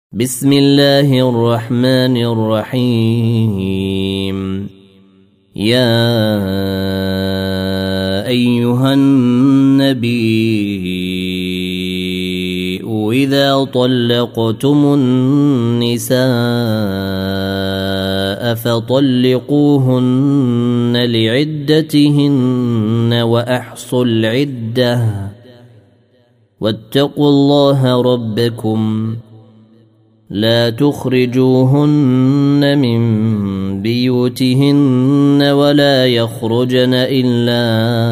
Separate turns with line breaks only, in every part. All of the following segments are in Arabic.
بسم الله الرحمن الرحيم. يا أيها النبي إذا طلقتم النساء فطلقوهن لعدتهن وأحصوا العدة واتقوا الله ربكم لا تخرجوهن من بيوتهن ولا يخرجن إلا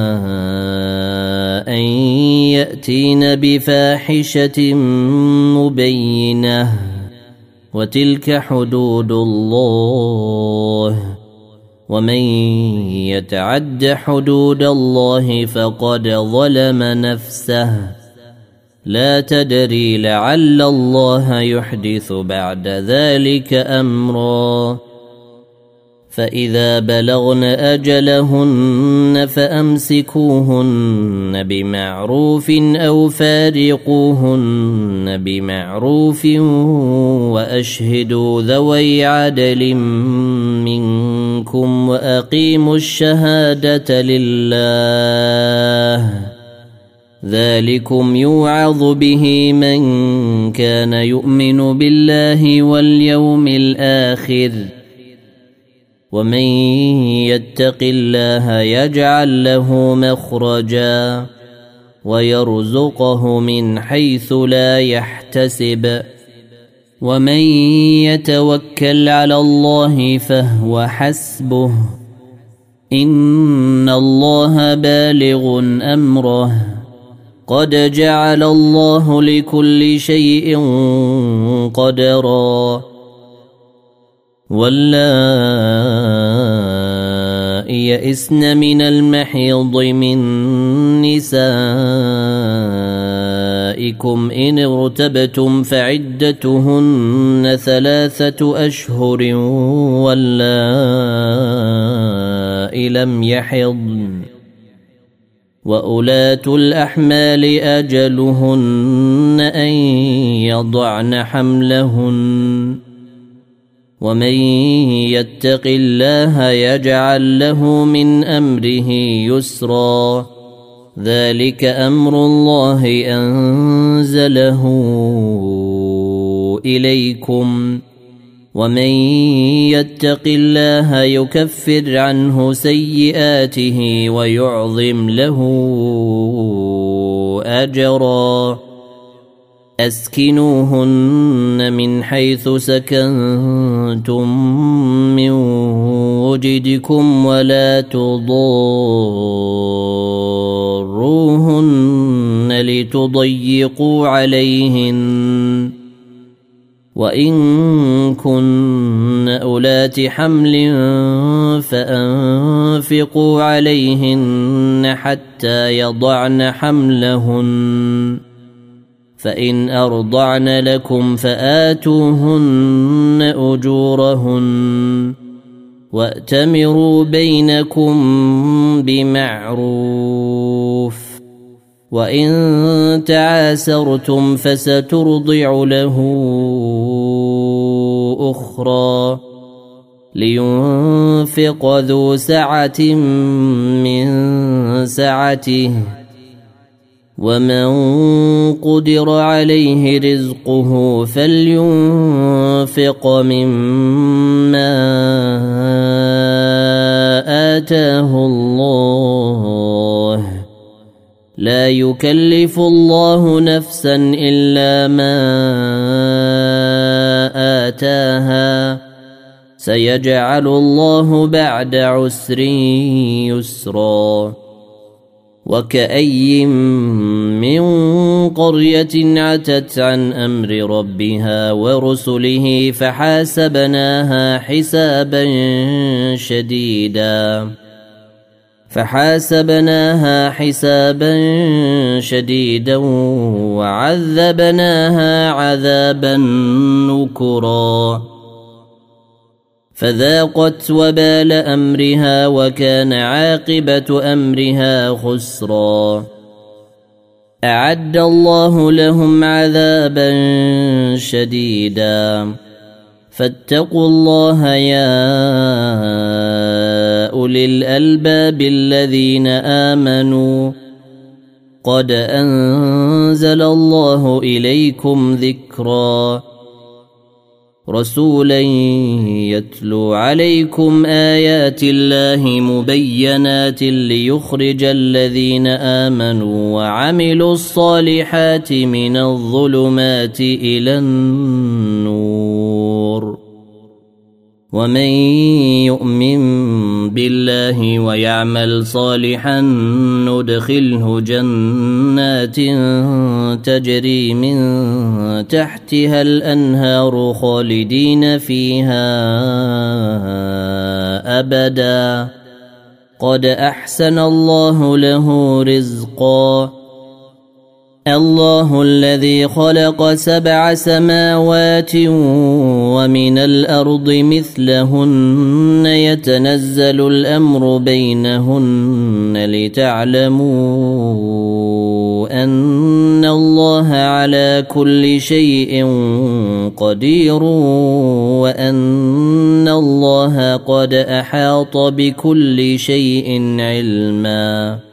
أن يأتين بفاحشة مبينة وتلك حدود الله ومن يتعد حدود الله فقد ظلم نفسه لا تدري لعل الله يحدث بعد ذلك أمرا. فإذا بلغن أجلهن فأمسكوهن بمعروف أو فارقوهن بمعروف وأشهدوا ذوي عدل منكم وأقيموا الشهادة لله ذلكم يوعظ به من كان يؤمن بالله واليوم الآخر ومن يتق الله يجعل له مخرجا ويرزقه من حيث لا يحتسب ومن يتوكل على الله فهو حسبه إن الله بالغ أمره قد جعل الله لكل شيء قدرا. واللائي يئسن من المحيض من نسائكم إن ارتبتم فعدتهن 3 أشهر واللائي لم يحضن وأولاة الأحمال أجلهن أن يضعن حملهن ومن يتق الله يجعل له من أمره يسرا ذلك أمر الله أنزله إليكم ومن يتق الله يكفر عنه سيئاته ويعظم له أجرا. أسكنوهن من حيث سكنتم من وجدكم ولا تضاروهن لتضيقوا عليهن وإن كن أولات حمل فأنفقوا عليهن حتى يضعن حملهن فإن أرضعن لكم فآتوهن أجورهن وأتمروا بينكم بمعروف وإن تعاسرتم فسترضع له أخرى لينفق ذو سعة من سعته ومن قدر عليه رزقه فلينفق مما آتاه الله لا يكلف الله نفسا إلا ما آتاها سيجعل الله بعد عسر يسرا. وكأي من قرية عتت عن أمر ربها ورسله فحاسبناها حسابا شديدا وعذبناها عذابا نكرا فذاقت وبال أمرها وكان عاقبة أمرها خسرا. أعد الله لهم عذابا شديدا فاتقوا الله يا أولي الألباب الذين آمنوا قد أنزل الله إليكم ذكرا رسولا يتلو عليكم آيات الله مبينات ليخرج الذين آمنوا وعملوا الصالحات من الظلمات إلى النور ومن يؤمن بالله ويعمل صالحا ندخله جنات تجري من تحتها الأنهار خالدين فيها أبدا قد أحسن الله له رزقا الله الذي خلق 7 سماوات ومن الأرض مثلهن يتنزل الأمر بينهن لتعلموا أن الله على كل شيء قدير وأن الله قد أحاط بكل شيء علما